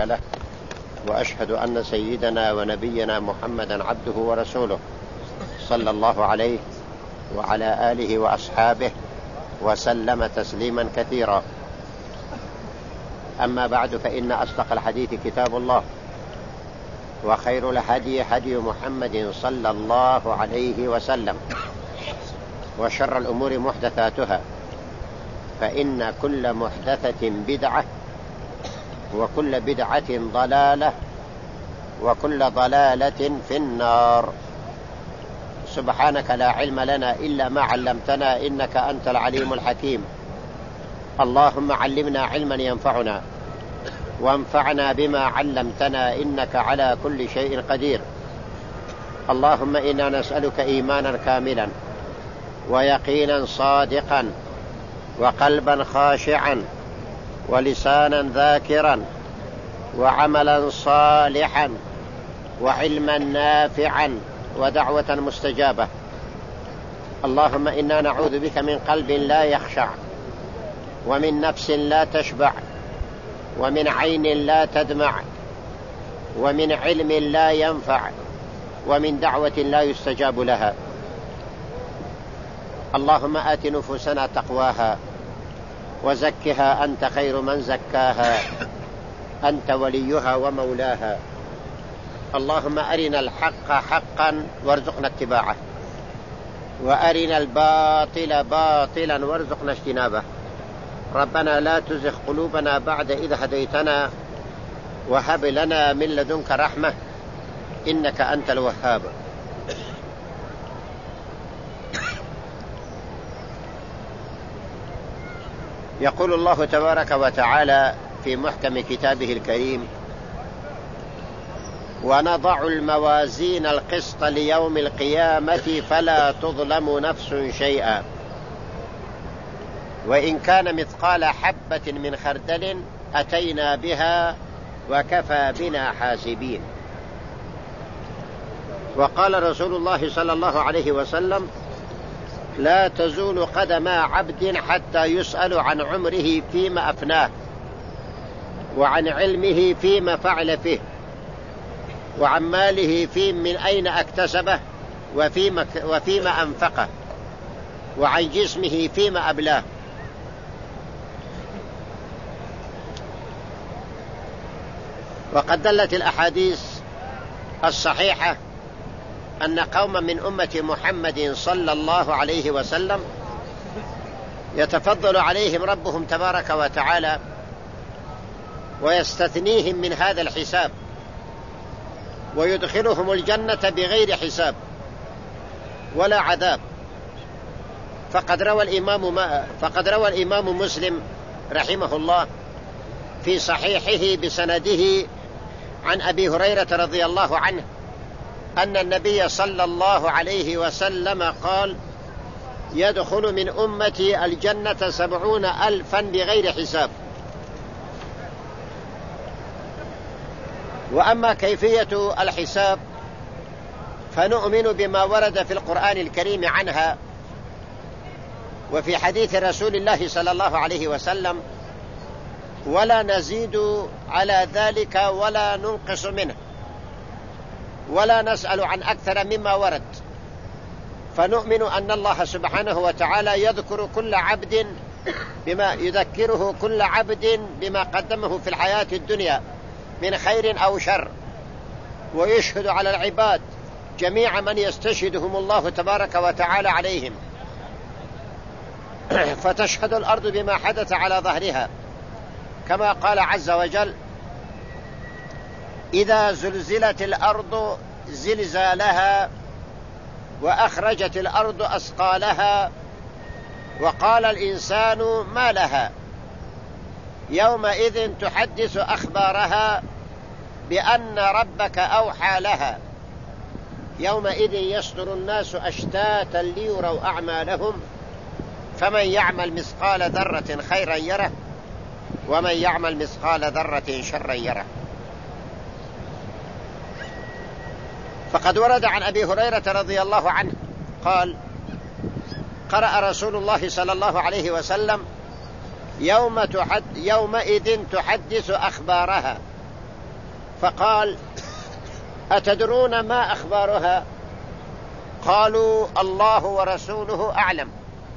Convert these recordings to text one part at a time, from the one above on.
له، وأشهد أن سيدنا ونبينا محمدا عبده ورسوله صلى الله عليه وعلى آله وأصحابه وسلم تسليما كثيرا. أما بعد، فإن أصدق الحديث كتاب الله، وخير الهدي هدي محمد صلى الله عليه وسلم، وشر الأمور محدثاتها، فإن كل محدثة بدعة، وكل بدعة ضلالة، وكل ضلالة في النار. سبحانك لا علم لنا إلا ما علمتنا، إنك أنت العليم الحكيم. اللهم علمنا علما ينفعنا، وانفعنا بما علمتنا، إنك على كل شيء قدير. اللهم إنا نسألك إيمانا كاملا، ويقينا صادقا، وقلبا خاشعا، ولسانا ذاكرا، وعملا صالحا، وعلما نافعا، ودعوة مستجابة. اللهم إنا نعوذ بك من قلب لا يخشع، ومن نفس لا تشبع، ومن عين لا تدمع، ومن علم لا ينفع، ومن دعوة لا يستجاب لها. اللهم آت نفوسنا تقواها، وزكها أنت خير من زكاها، أنت وليها ومولاها. اللهم أرنا الحق حقا وارزقنا اتباعه، وأرنا الباطل باطلا وارزقنا اجتنابه. ربنا لا تزغ قلوبنا بعد إذ هديتنا، وهب لنا من لدنك رحمة، إنك أنت الوهاب. يقول الله تبارك وتعالى في محكم كتابه الكريم: ونضع الموازين القسط ليوم القيامة فلا تظلم نفس شيئا، وإن كان مثقال حبة من خردل أتينا بها وكفى بنا حاسبين. وقال رسول الله صلى الله عليه وسلم: لا تزول قدم عبد حتى يسأل عن عمره فيما أفناه، وعن علمه فيما فعل فيه، وعن ماله من أين اكتسبه وفيما أنفقه، وعن جسمه فيما أبلاه. وقد دلت الأحاديث الصحيحة أن قوما من أمة محمد صلى الله عليه وسلم يتفضل عليهم ربهم تبارك وتعالى، ويستثنيهم من هذا الحساب، ويدخلهم الجنة بغير حساب ولا عذاب. فقد روى الإمام مسلم رحمه الله في صحيحه بسنده عن أبي هريرة رضي الله عنه أن النبي صلى الله عليه وسلم قال: يدخل من أمتي الجنة 70,000 بغير حساب. وأما كيفية الحساب فنؤمن بما ورد في القرآن الكريم عنها، وفي حديث رسول الله صلى الله عليه وسلم، ولا نزيد على ذلك ولا ننقص منه، ولا نسأل عن أكثر مما ورد. فنؤمن أن الله سبحانه وتعالى يذكره كل عبد بما قدمه في الحياة الدنيا من خير أو شر، ويشهد على العباد جميع من يستشهدهم الله تبارك وتعالى عليهم. فتشهد الأرض بما حدث على ظهرها، كما قال عز وجل: إذا زلزلت الأرض زلزالها، وأخرجت الأرض أثقالها، وقال الإنسان ما لها، يومئذ تحدث أخبارها بأن ربك أوحى لها، يومئذ يصدر الناس أشتاتا ليروا أعمالهم، فمن يعمل مثقال ذرة خيرا يره، ومن يعمل مثقال ذرة شرا يره. فقد ورد عن أبي هريرة رضي الله عنه قال: قرأ رسول الله صلى الله عليه وسلم: يومئذ تحدث أخبارها، فقال: أتدرون ما أخبارها؟ قالوا: الله ورسوله أعلم.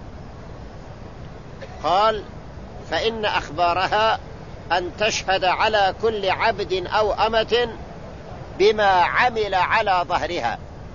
قال: فإن أخبارها أن تشهد على كل عبد أو أمة بما عمل على ظهرها،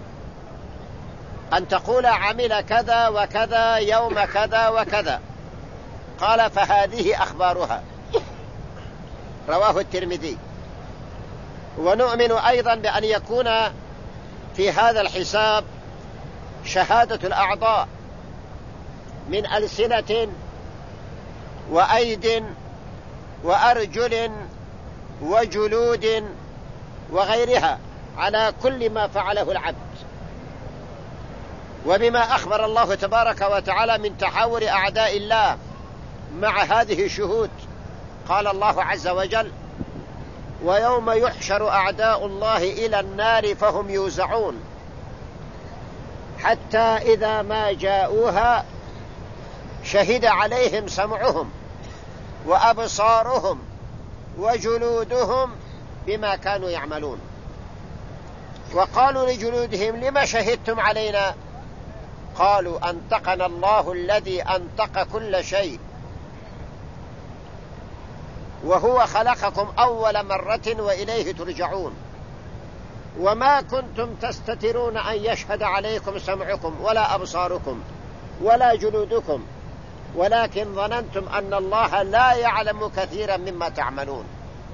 أن تقول عمل كذا وكذا يوم كذا وكذا. قال: فهذه أخبارها. رواه الترمذي. ونؤمن أيضا بأن يكون في هذا الحساب شهادة الأعضاء من ألسنة وأيد وأرجل وجلود وغيرها على كل ما فعله العبد، وبما أخبر الله تبارك وتعالى من تحاور أعداء الله مع هذه الشهود. قال الله عز وجل: ويوم يحشر أعداء الله إلى النار فهم يوزعون حتى إذا ما جاءوها شهد عليهم سمعهم وأبصارهم وجلودهم بما كانوا يعملون. وقالوا لجلودهم: لما شهدتم علينا؟ قالوا: أنطقنا الله الذي أنطق كل شيء وهو خلقكم أول مرة وإليه ترجعون، وما كنتم تستترون أن يشهد عليكم سمعكم ولا أبصاركم ولا جلودكم، ولكن ظننتم أن الله لا يعلم كثيرا مما تعملون.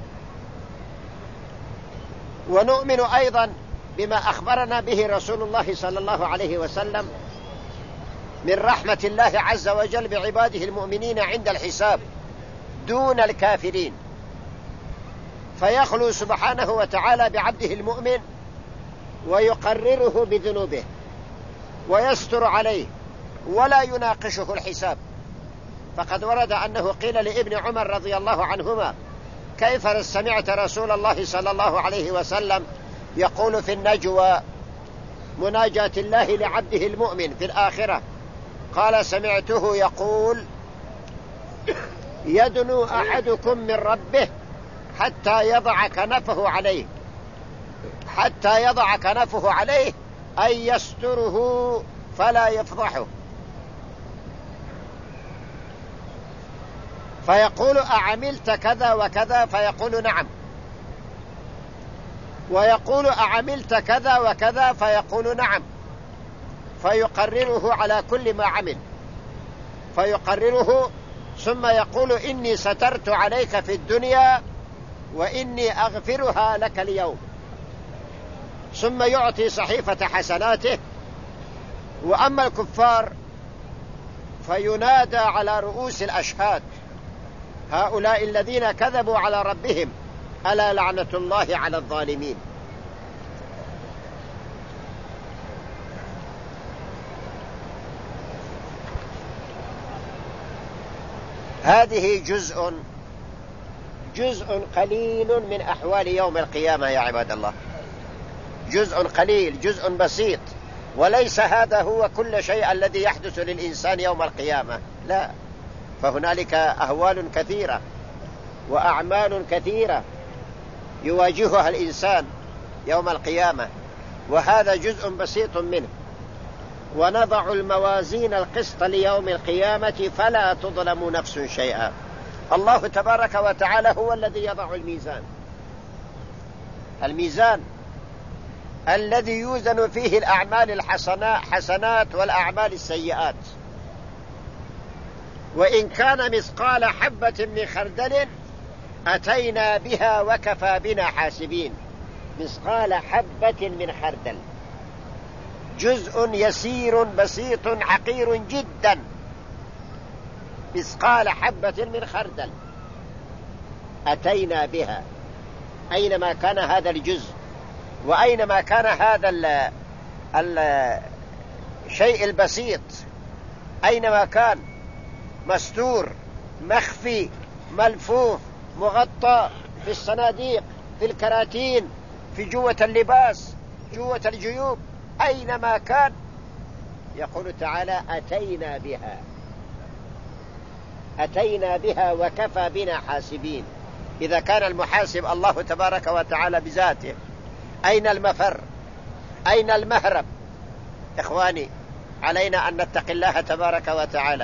ونؤمن أيضا بما أخبرنا به رسول الله صلى الله عليه وسلم من رحمة الله عز وجل بعباده المؤمنين عند الحساب دون الكافرين، فيخلو سبحانه وتعالى بعبده المؤمن ويقرره بذنوبه ويستر عليه ولا يناقشه الحساب. فقد ورد أنه قيل لابن عمر رضي الله عنهما: كيف سمعت رسول الله صلى الله عليه وسلم يقول في النجوى مناجاة الله لعبده المؤمن في الآخرة؟ قال: سمعته يقول: يدنو أحدكم من ربه حتى يضع كنفه عليه، حتى يضع كنفه عليه أي يستره فلا يفضحه، فيقول: أعملت كذا وكذا؟ فيقول: نعم. ويقول: أعملت كذا وكذا؟ فيقول: نعم. فيقرره على كل ما عمل، فيقرره، ثم يقول: إني سترت عليك في الدنيا وإني أغفرها لك اليوم. ثم يعطي صحيفة حسناته. وأما الكفار فينادى على رؤوس الأشهاد: هؤلاء الذين كذبوا على ربهم ألا لعنة الله على الظالمين. هذه جزء قليل من أحوال يوم القيامة يا عباد الله، جزء قليل، جزء بسيط، وليس هذا هو كل شيء الذي يحدث للإنسان يوم القيامة، لا، فهنالك أهوال كثيرة وأعمال كثيرة يواجهها الإنسان يوم القيامة، وهذا جزء بسيط منه. ونضع الموازين القسط ليوم القيامة فلا تظلم نفس شيئا. الله تبارك وتعالى هو الذي يضع الميزان الذي يوزن فيه الأعمال الحسنات والأعمال السيئات. وإن كان مثقال حبة من خردل أتينا بها وكفى بنا حاسبين. مثقال حبة من خردل، جزء يسير بسيط حقير جدا، مثقال حبة من خردل أتينا بها. أينما كان هذا الجزء وأينما كان هذا الشيء البسيط، أينما كان مستور مخفي ملفوف مغطى في الصناديق في الكراتين في جوة اللباس جوة الجيوب، أينما كان يقول تعالى: أتينا بها وكفى بنا حاسبين. إذا كان المحاسب الله تبارك وتعالى بذاته، أين المفر؟ أين المهرب؟ إخواني، علينا أن نتقي الله تبارك وتعالى،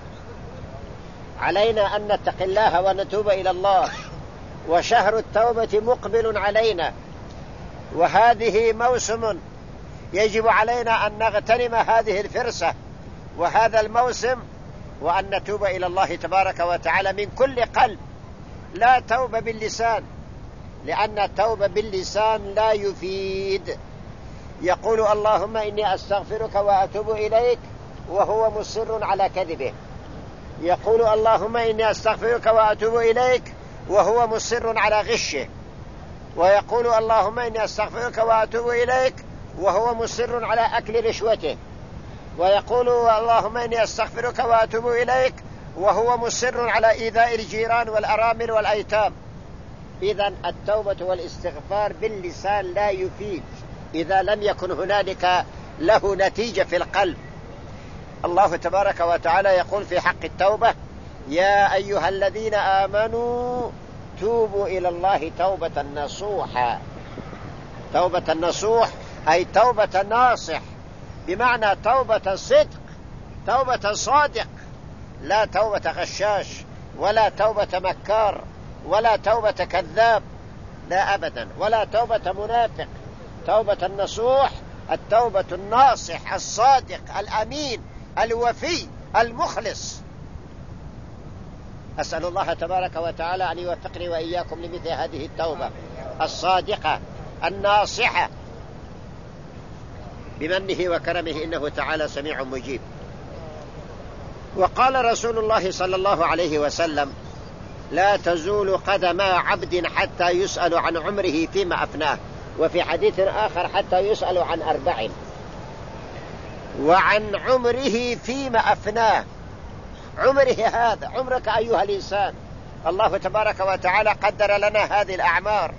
علينا أن نتقي الله ونتوب إلى الله، وشهر التوبة مقبل علينا، وهذه موسم يجب علينا أن نغتنم هذه الفرصة وهذا الموسم، وأن نتوب إلى الله تبارك وتعالى من كل قلب، لا توبة باللسان، لأن التوبة باللسان لا يفيد. يقول اللهم إني أستغفرك وأتوب إليك وهو مصر على كذبه، يقول اللهم إني أستغفرك وأتوب إليك وهو مصر على غشه، ويقول اللهم إني أستغفرك وأتوب إليك وهو مصر على أكل رشوته، ويقول اللهم إني أستغفرك وأتوب إليك وهو مصر على إيذاء الجيران والأرامل والأيتام. إذن التوبة والاستغفار باللسان لا يفيد إذا لم يكن هنالك له نتيجة في القلب. الله تبارك وتعالى يقول في حق التوبة: يا أيها الذين آمنوا توبوا إلى الله توبة نصوحا. توبة نصوح أي توبة ناصح، بمعنى توبة صدق، توبة صادق، لا توبة غشاش ولا توبة مكار ولا توبة كذاب، لا أبدا، ولا توبة منافق. توبة النصوح التوبة الناصح الصادق الأمين الوفي المخلص. أسأل الله تبارك وتعالى أن يوفقني وإياكم لمثل هذه التوبة الصادقة الناصحة بمنه وكرمه، إنه تعالى سميع مجيب. وقال رسول الله صلى الله عليه وسلم: لا تزول قدم عبد حتى يسأل عن عمره فيما أفناه، وفي حديث آخر حتى يسأل عن 4، وعن عمره فيما أفناه. عمره هذا عمرك أيها الإنسان، الله تبارك وتعالى قدر لنا هذه الأعمار،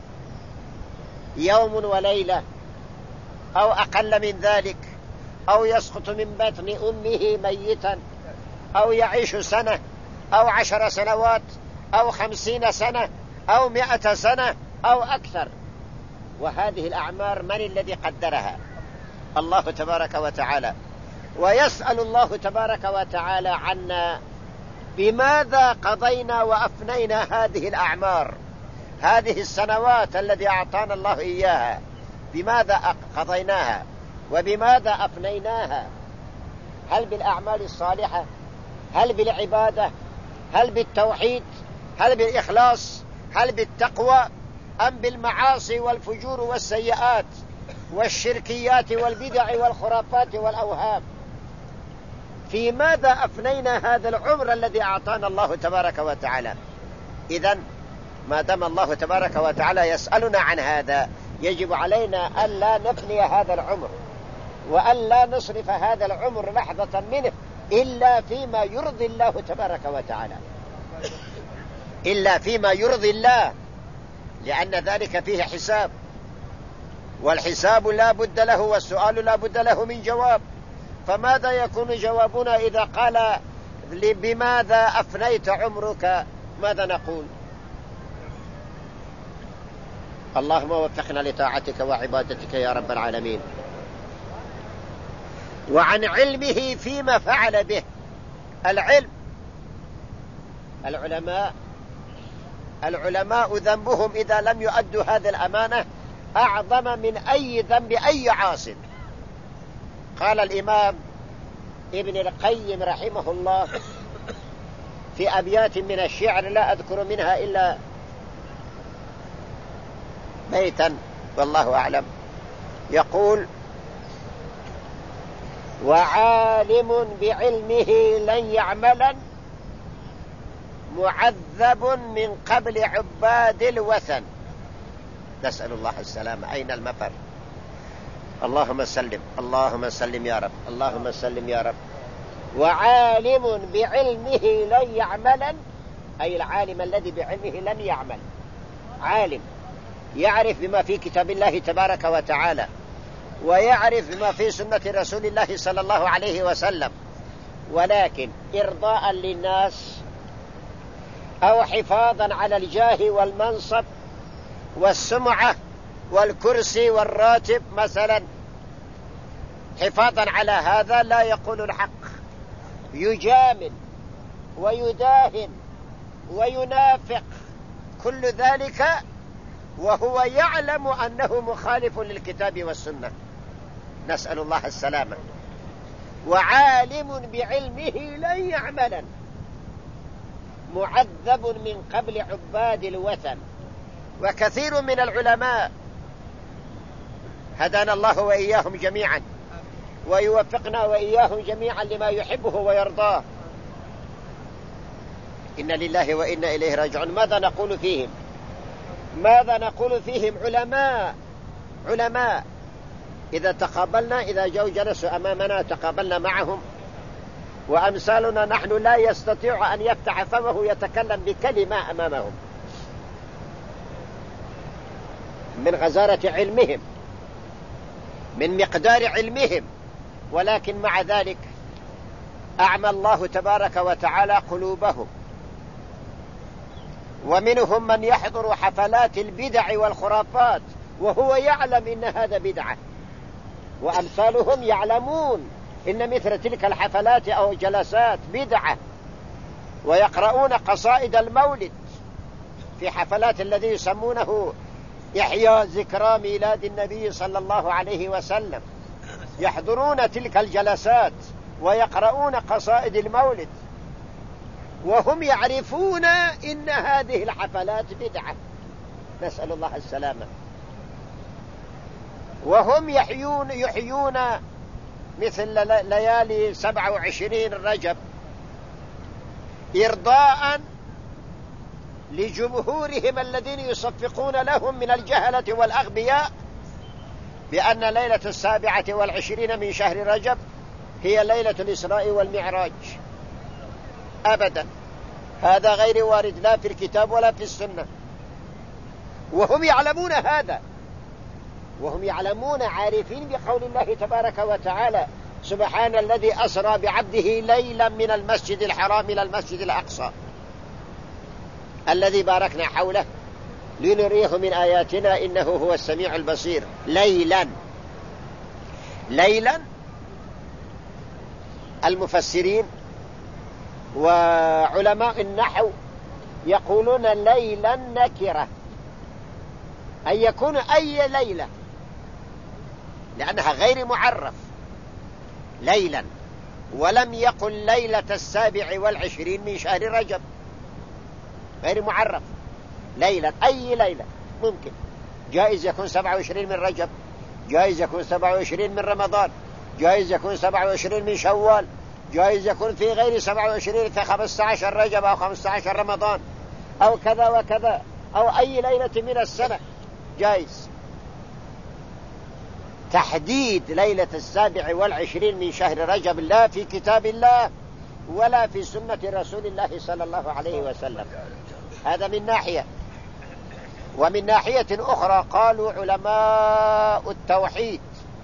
يوم وليلة أو أقل من ذلك، أو يسقط من بطن أمه ميتا، أو يعيش سنة أو 10 سنوات أو 50 سنة أو 100 سنة أو أكثر. وهذه الأعمار من الذي قدرها؟ الله تبارك وتعالى. ويسأل الله تبارك وتعالى عنا: بماذا قضينا وأفنينا هذه الأعمار، هذه السنوات التي أعطانا الله إياها، بماذا قضيناها وبماذا أفنيناها؟ هل بالأعمال الصالحة؟ هل بالعبادة؟ هل بالتوحيد؟ هل بالإخلاص؟ هل بالتقوى؟ أم بالمعاصي والفجور والسيئات والشركيات والبدع والخرافات والأوهام؟ في ماذا أفنينا هذا العمر الذي أعطانا الله تبارك وتعالى؟ إذن ما دام الله تبارك وتعالى يسألنا عن هذا، يجب علينا ألا نفني هذا العمر، وألا نصرف هذا العمر لحظة منه إلا فيما يرضي الله تبارك وتعالى، إلا فيما يرضي الله، لأن ذلك فيه حساب، والحساب لا بد له، والسؤال لا بد له من جواب. فماذا يكون جوابنا إذا قال بماذا أفنيت عمرك؟ ماذا نقول؟ اللهم وفقنا لطاعتك وعبادتك يا رب العالمين. وعن علمه فيما فعل به. العلم، العلماء ذنبهم إذا لم يؤدوا هذه الأمانة أعظم من أي ذنب أي عاصم. قال الإمام ابن القيم رحمه الله في أبيات من الشعر لا أذكر منها إلا بيتا والله أعلم، يقول: وعالم بعلمه لن يعملا معذب من قبل عباد الوثن. نسأل الله السلامة. أين المفر؟ اللهم سلم، اللهم سلم يا رب، اللهم سلم يا رب. وعالم بعلمه لن يعملا، أي العالم الذي بعلمه لم يعمل، عالم يعرف بما في كتاب الله تبارك وتعالى، ويعرف بما في سنة رسول الله صلى الله عليه وسلم، ولكن إرضاء للناس أو حفاظا على الجاه والمنصب والسمعة والكرسي والراتب مثلا، حفاظا على هذا لا يقول الحق، يجامل ويداهن وينافق، كل ذلك وهو يعلم أنه مخالف للكتاب والسنة، نسأل الله السلامة، وعالم بعلمه لن يعملا، معذب من قبل عباد الوثن. وكثير من العلماء هدانا الله وإياهم جميعا ويوفقنا وإياهم جميعا لما يحبه ويرضاه، إن لله وإنا إليه راجعون. ماذا نقول فيهم؟ ماذا نقول فيهم؟ علماء إذا تقابلنا، إذا جو جلسوا أمامنا تقابلنا معهم، وأمثالنا نحن لا يستطيع أن يفتح فمه يتكلم بكلمة أمامهم من غزارة علمهم، من مقدار علمهم، ولكن مع ذلك أعمى الله تبارك وتعالى قلوبهم. ومنهم من يحضر حفلات البدع والخرافات وهو يعلم إن هذا بدعة، وأمثالهم يعلمون إن مثل تلك الحفلات أو جلسات بدعة، ويقرؤون قصائد المولد في حفلات الذي يسمونه إحياء ذكرى ميلاد النبي صلى الله عليه وسلم، يحضرون تلك الجلسات ويقرؤون قصائد المولد وهم يعرفون إن هذه الحفلات بدعة، نسأل الله السلامة. وهم يحيون مثل ليالي 27 رجب إرضاء لجمهورهم الذين يصفقون لهم من الجهلة والأغبياء بأن ليلة 27 من شهر رجب هي ليلة الإسراء والمعراج. أبدا، هذا غير وارد لا في الكتاب ولا في السنة، وهم يعلمون هذا، وهم يعلمون عارفين بقول الله تبارك وتعالى: سبحان الذي أسرى بعبده ليلا من المسجد الحرام إلى المسجد الأقصى الذي باركنا حوله لنريه من آياتنا إنه هو السميع البصير. ليلا المفسرين وعلماء النحو يقولون ليلا نكرة، أن يكون أي ليلة، لأنها غير معرف ليلا، ولم يقل ليلة 27 من شهر رجب، غير معرف، ليلا أي ليلة ممكن، جائز يكون 27 من رجب، جائز يكون 27 من رمضان، جائز يكون 27 من شوال، جائز يكون في غير 27 في 15 رجب أو 15 رمضان أو كذا وكذا، أو أي ليلة من السنة جائز. تحديد ليلة 27 من شهر رجب لا في كتاب الله ولا في سنة رسول الله صلى الله عليه وسلم، هذا من ناحية. ومن ناحية أخرى قالوا علماء التوحيد،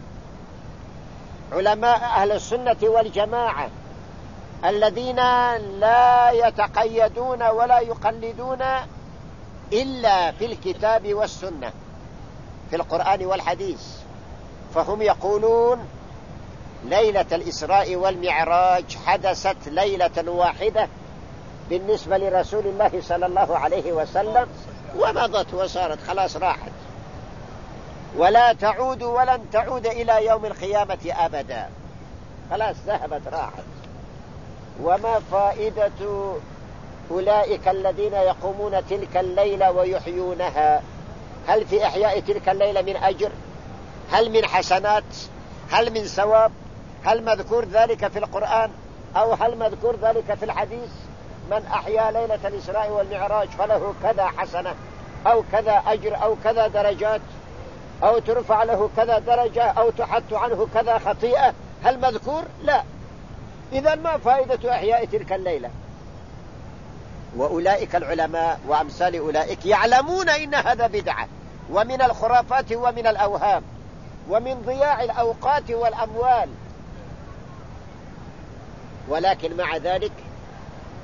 علماء أهل السنة والجماعة الذين لا يتقيدون ولا يقلدون إلا في الكتاب والسنة في القرآن والحديث، فهم يقولون ليلة الإسراء والمعراج حدثت ليلة واحدة بالنسبة لرسول الله صلى الله عليه وسلم ومضت وصارت خلاص راحت، ولا تعود ولن تعود إلى يوم القيامة أبدا، خلاص ذهبت راحت. وما فائدة أولئك الذين يقومون تلك الليلة ويحيونها؟ هل في إحياء تلك الليلة من أجر؟ هل من حسنات؟ هل من ثواب؟ هل مذكور ذلك في القرآن أو هل مذكور ذلك في الحديث؟ من أحيا ليلة الإسراء والمعراج فله كذا حسنة أو كذا أجر أو كذا درجات أو ترفع له كذا درجة أو تحط عنه كذا خطيئة، هل مذكور؟ لا. إذن ما فائدة أحياء تلك الليلة؟ وأولئك العلماء وأمثال أولئك يعلمون إن هذا بدعة ومن الخرافات ومن الأوهام ومن ضياع الأوقات والأموال، ولكن مع ذلك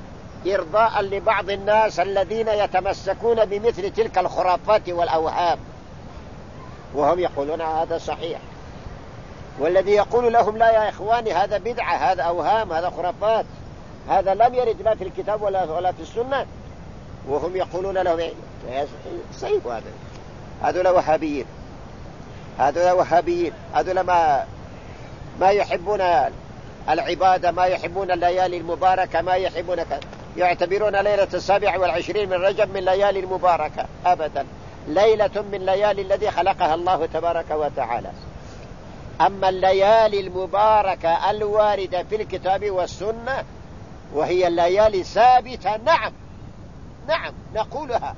إرضاء لبعض الناس الذين يتمسكون بمثل تلك الخرافات والأوهام، وهم يقولون هذا صحيح. والذي يقول لهم لا يا إخواني هذا بدعة، هذا أوهام، هذا خرافات، هذا لم يرد لا في الكتاب ولا في السنة، وهم يقولون لهم سيبوا هذول وهابيين، هذول وهابيين، هذول ما يحبون العبادة، ما يحبون الليالي المباركة، ما يحبون يعتبرون ليلة 27 من رجب من ليالي المباركة. أبدا، ليلة من ليالي الذي خلقها الله تبارك وتعالى. أما الليالي المباركة الواردة في الكتاب والسنة وهي الليالي ثابتة، نعم نقولها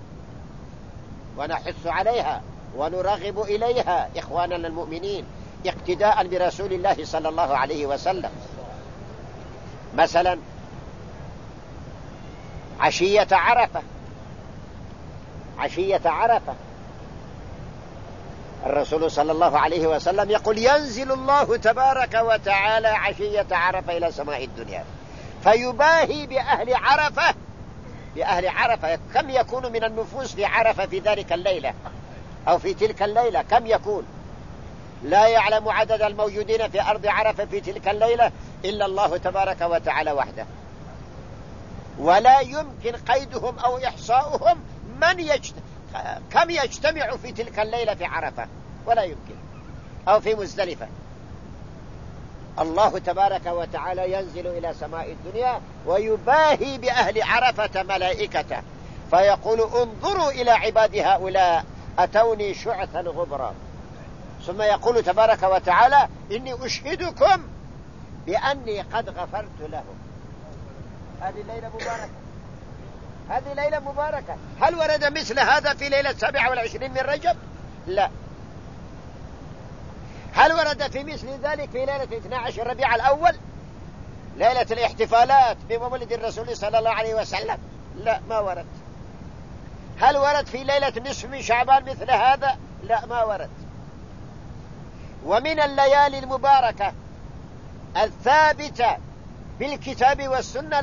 ونحث عليها ونرغب إليها إخواننا المؤمنين اقتداء برسول الله صلى الله عليه وسلم. مثلا عشية عرفة الرسول صلى الله عليه وسلم يقول ينزل الله تبارك وتعالى عشية عرفة إلى سماء الدنيا فيباهي بأهل عرفة. كم يكون من النفوس في عرفة في ذلك الليلة أو في تلك الليلة؟ كم يكون؟ لا يعلم عدد الموجودين في أرض عرفة في تلك الليلة إلا الله تبارك وتعالى وحده، ولا يمكن قيدهم أو إحصاؤهم كم يجتمع في تلك الليلة في عرفة، ولا يمكن، أو في مزدلفة. الله تبارك وتعالى ينزل إلى سماء الدنيا ويباهي بأهل عرفة ملائكته فيقول انظروا إلى عباد هؤلاء أتوني شعثا غبرا، ثم يقول تبارك وتعالى إني أشهدكم بأني قد غفرت لهم. هذه ليلة مباركة. هل ورد مثل هذا في ليلة 27 من رجب؟ لا. هل ورد في مثل ذلك في ليلة 12 ربيع الأول ليلة الاحتفالات بمولد الرسول صلى الله عليه وسلم؟ لا، ما ورد. هل ورد في ليلة نصف من شعبان مثل هذا؟ لا، ما ورد. ومن الليالي المباركة الثابتة بالكتاب والسنة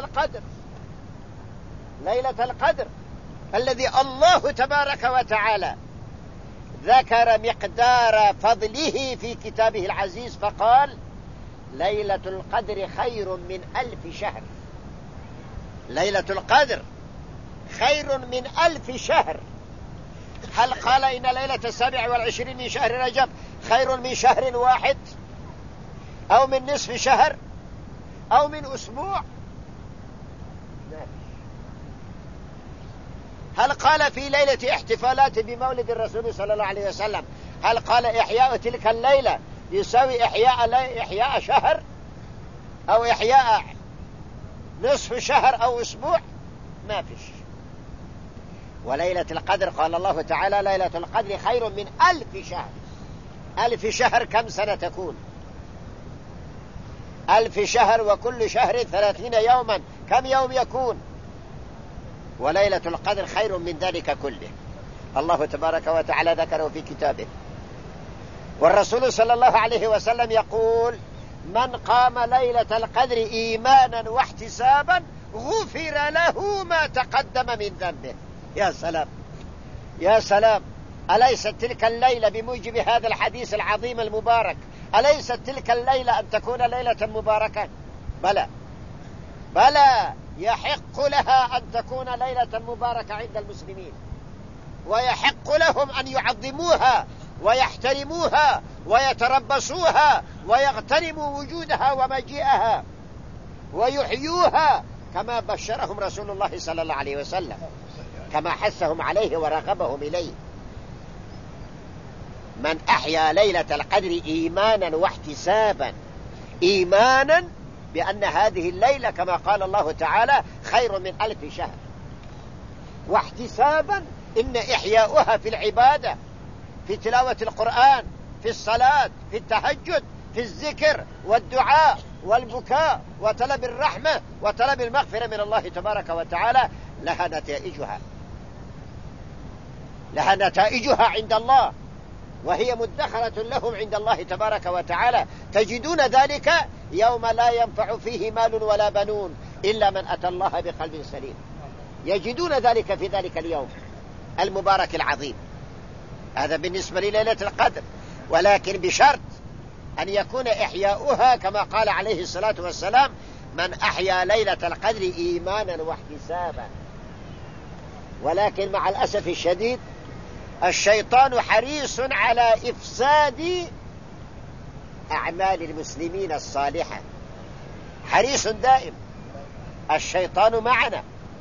ليلة القدر الذي الله تبارك وتعالى ذكر مقدار فضله في كتابه العزيز فقال ليلة القدر خير من 1000 شهر. ليلة القدر خير من 1000 شهر. هل قال إن ليلة 27 من شهر رجب خير من شهر واحد أو من نصف شهر أو من أسبوع؟ هل قال في ليلة احتفالات بمولد الرسول صلى الله عليه وسلم هل قال إحياء تلك الليلة يساوي إحياء شهر أو إحياء نصف شهر أو أسبوع؟ ما فيش. وليلة القدر قال الله تعالى ليلة القدر خير من 1000 شهر. 1000 شهر كم سنة تكون؟ 1000 شهر وكل شهر 30 يوما، كم يوم يكون؟ وليلة القدر خير من ذلك كله. الله تبارك وتعالى ذكره في كتابه. والرسول صلى الله عليه وسلم يقول من قام ليلة القدر إيمانا واحتسابا غفر له ما تقدم من ذنبه. يا سلام يا سلام، أليست تلك الليلة بموجب هذا الحديث العظيم المبارك أليست تلك الليلة أن تكون ليلة مباركة؟ بلى يحق لها أن تكون ليلة مباركة عند المسلمين، ويحق لهم أن يعظموها ويحترموها ويتربصوها ويغتنموا وجودها ومجيئها ويحيوها كما بشرهم رسول الله صلى الله عليه وسلم، كما حثهم عليه ورغبهم إليه. من أحيا ليلة القدر إيمانا واحتسابا، إيمانا بأن هذه الليلة كما قال الله تعالى خير من 1000 شهر، واحتسابا إن إحياؤها في العبادة، في تلاوة القرآن، في الصلاة، في التهجد، في الذكر والدعاء والبكاء وطلب الرحمة وطلب المغفرة من الله تبارك وتعالى لها نتائجها عند الله، وهي مدخرة لهم عند الله تبارك وتعالى. تجدون ذلك يوم لا ينفع فيه مال ولا بنون إلا من أتى الله بقلب سليم. يجدون ذلك في ذلك اليوم المبارك العظيم. هذا بالنسبة لليلة القدر، ولكن بشرط أن يكون إحياؤها كما قال عليه الصلاة والسلام: من أحيا ليلة القدر إيمانا واحتسابا. ولكن مع الأسف الشديد الشيطان حريص على إفساد أعمال المسلمين الصالحة، حريص دائم. الشيطان معنا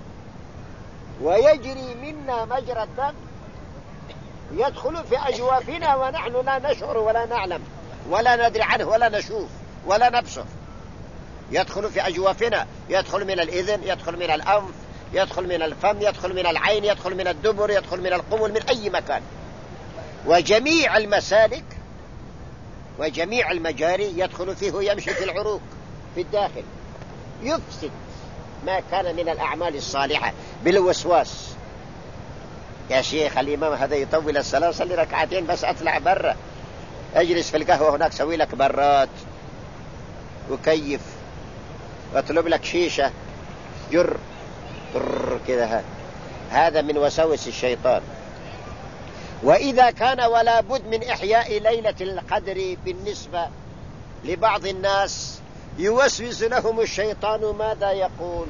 ويجري منا مجرى الدم، يدخل في أجوافنا ونحن لا نشعر ولا نعلم ولا ندري عنه ولا نشوف ولا نبصر. يدخل في أجوافنا، يدخل من الإذن، يدخل من الأنف، يدخل من الفم، يدخل من العين، يدخل من الدبر، يدخل من القبل، من أي مكان. وجميع المسالك وجميع المجاري يدخل فيه، يمشي في العروق في الداخل، يفسد ما كان من الأعمال الصالحة بالوسواس. يا شيخ الإمام هذا يطول الصلاة، صلي ركعتين بس أطلع برا، أجلس في القهوة هناك، سوي لك برات وكيف واطلب لك شيشة جر كذا. هذا من وسوس الشيطان. وإذا كان ولا بد من إحياء ليلة القدر بالنسبة لبعض الناس، يوسوس لهم الشيطان ماذا يقول؟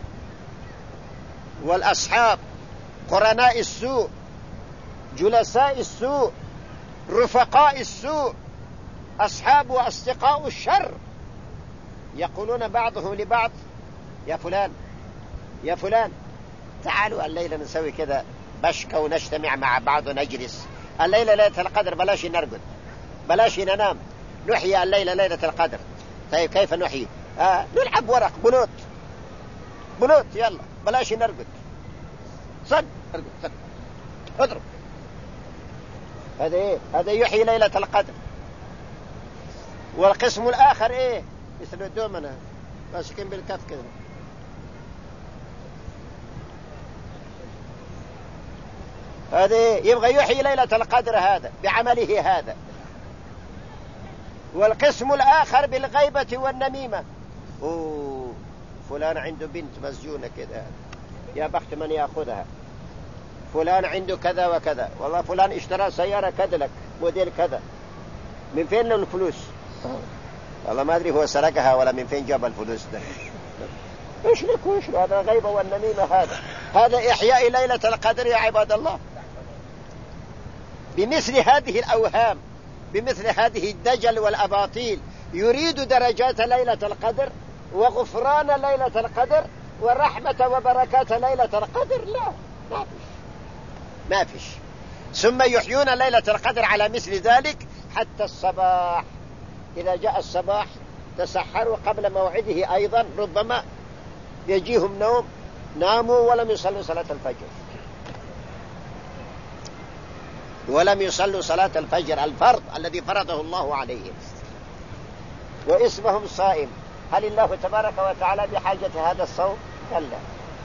والأصحاب قرناء السوء، جلساء السوء، رفقاء السوء، أصحاب وأصدقاء الشر، يقولون بعضهم لبعض: يا فلان يا فلان تعالوا الليلة نسوي كذا بشكة ونجتمع مع بعض ونجلس الليلة ليلة القدر، بلاش نرقد، بلاش ننام، نحيي الليلة ليلة القدر. طيب كيف نحيي؟ نلعب ورق بلوت، يلا بلاش نرقد، صد ارقد اضرب. هذا ايه؟ هذا يحيي ليلة القدر. والقسم الآخر ايه؟ مثل الدومنة ماسكين بالكف كذا، هذا يبغى يحيي ليلة القدر هذا بعمله هذا. والقسم الآخر بالغيبة والنميمة: فلان عنده بنت مسجونة كذا، يا بخت من يأخذها، فلان عنده كذا وكذا، والله فلان اشترى سيارة كاديلاك موديل كذا، من فين له الفلوس؟ والله ما أدري هو سرقها ولا من فين جاب الفلوس ده. ايش هذا غيبة والنميمة. هذا إحياء ليلة القدر يا عباد الله. بمثل هذه الأوهام، بمثل هذه الدجل والأباطيل، يريد درجات ليلة القدر وغفران ليلة القدر ورحمة وبركات ليلة القدر. لا، ما فيش. ثم يحيون ليلة القدر على مثل ذلك حتى الصباح. إذا جاء الصباح تسحروا قبل موعده أيضا، ربما يجيهم نوم، ناموا ولم يصلوا صلاة الفجر، ولم يصلوا صلاة الفجر الفرض الذي فرضه الله عليهم، واسمهم صائم. هل الله تبارك وتعالى بحاجة هذا الصوم؟ كلا.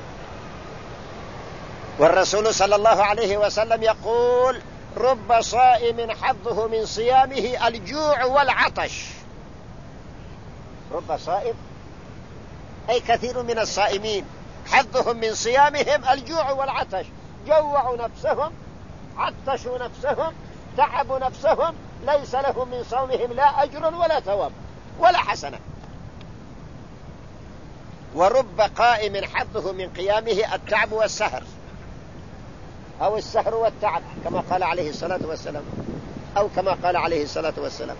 والرسول صلى الله عليه وسلم يقول: رب صائم حظه من صيامه الجوع والعطش. رب صائم أي كثير من الصائمين حظهم من صيامهم الجوع والعطش، جوعوا نفسهم، عطشوا نفسهم، تعبوا نفسهم، ليس لهم من صومهم لا أجر ولا ثواب ولا حسنة. ورب قائم حظه من قيامه التعب والسهر، أو السهر والتعب كما قال عليه الصلاة والسلام، أو كما قال عليه الصلاة والسلام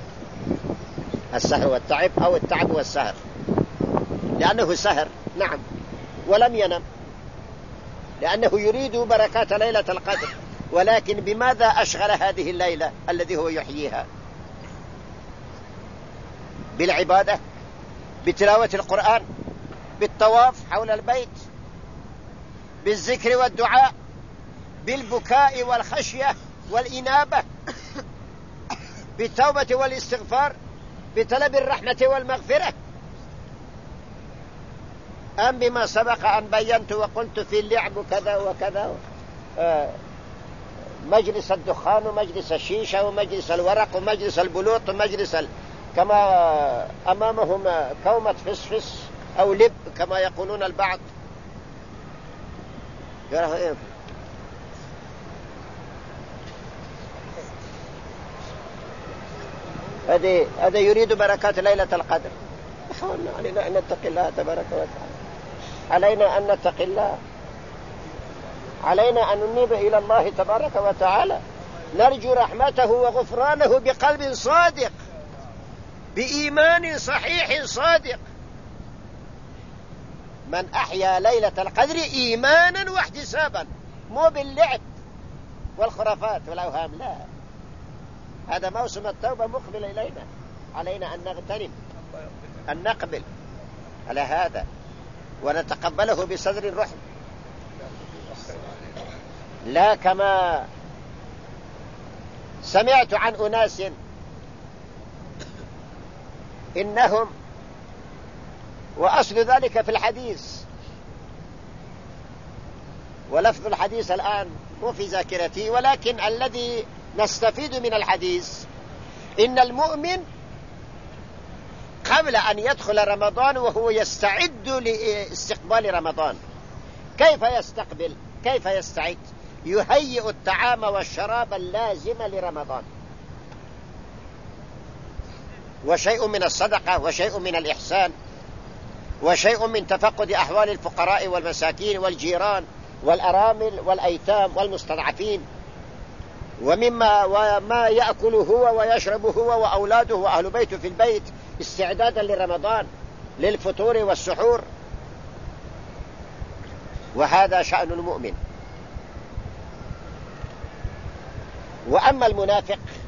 السهر والتعب أو التعب والسهر، لأنه سهر نعم ولم ينم، لأنه يريد بركات ليلة القدر، ولكن بماذا أشغل هذه الليلة الذي هو يحييها؟ بالعبادة، بتلاوة القرآن، بالطواف حول البيت، بالذكر والدعاء، بالبكاء والخشية والإنابة، بالتوبة والاستغفار، بطلب الرحمة والمغفرة، أم بما سبق أن بينت وقلت في اللعب كذا وكذا، مجلس الدخان ومجلس الشيشة ومجلس الورق ومجلس البلوط ومجلس كما أمامهم كومة فسفس أو لب كما يقولون البعض. هذا يريد بركات ليلة القدر. علينا أن نتقي الله تبارك وتعالى، علينا أن نتقي الله، علينا أن ننيب إلى الله تبارك وتعالى، نرجو رحمته وغفرانه بقلب صادق، بإيمان صحيح صادق. من أحيا ليلة القدر إيمانا واحتسابا، مو باللعب والخرافات والأوهام، لا، هذا موسم التوبة مقبل إلينا، علينا أن نغتنم، أن نقبل على هذا ونتقبله بصدر رحب، لا كما سمعت عن أناس إنهم، وأصل ذلك في الحديث، ولفظ الحديث الآن مو في ذاكرتي، ولكن الذي نستفيد من الحديث إن المؤمن قبل أن يدخل رمضان وهو يستعد لاستقبال رمضان. كيف يستقبل؟ كيف يستعد؟ يهيئ الطعام والشراب اللازم لرمضان، وشيء من الصدقة، وشيء من الإحسان، وشيء من تفقد أحوال الفقراء والمساكين والجيران والأرامل والأيتام والمستضعفين، وما يأكل هو ويشرب هو وأولاده وأهل بيته في البيت استعدادا لرمضان، للفطور والسحور. وهذا شأن المؤمن. وأما المنافق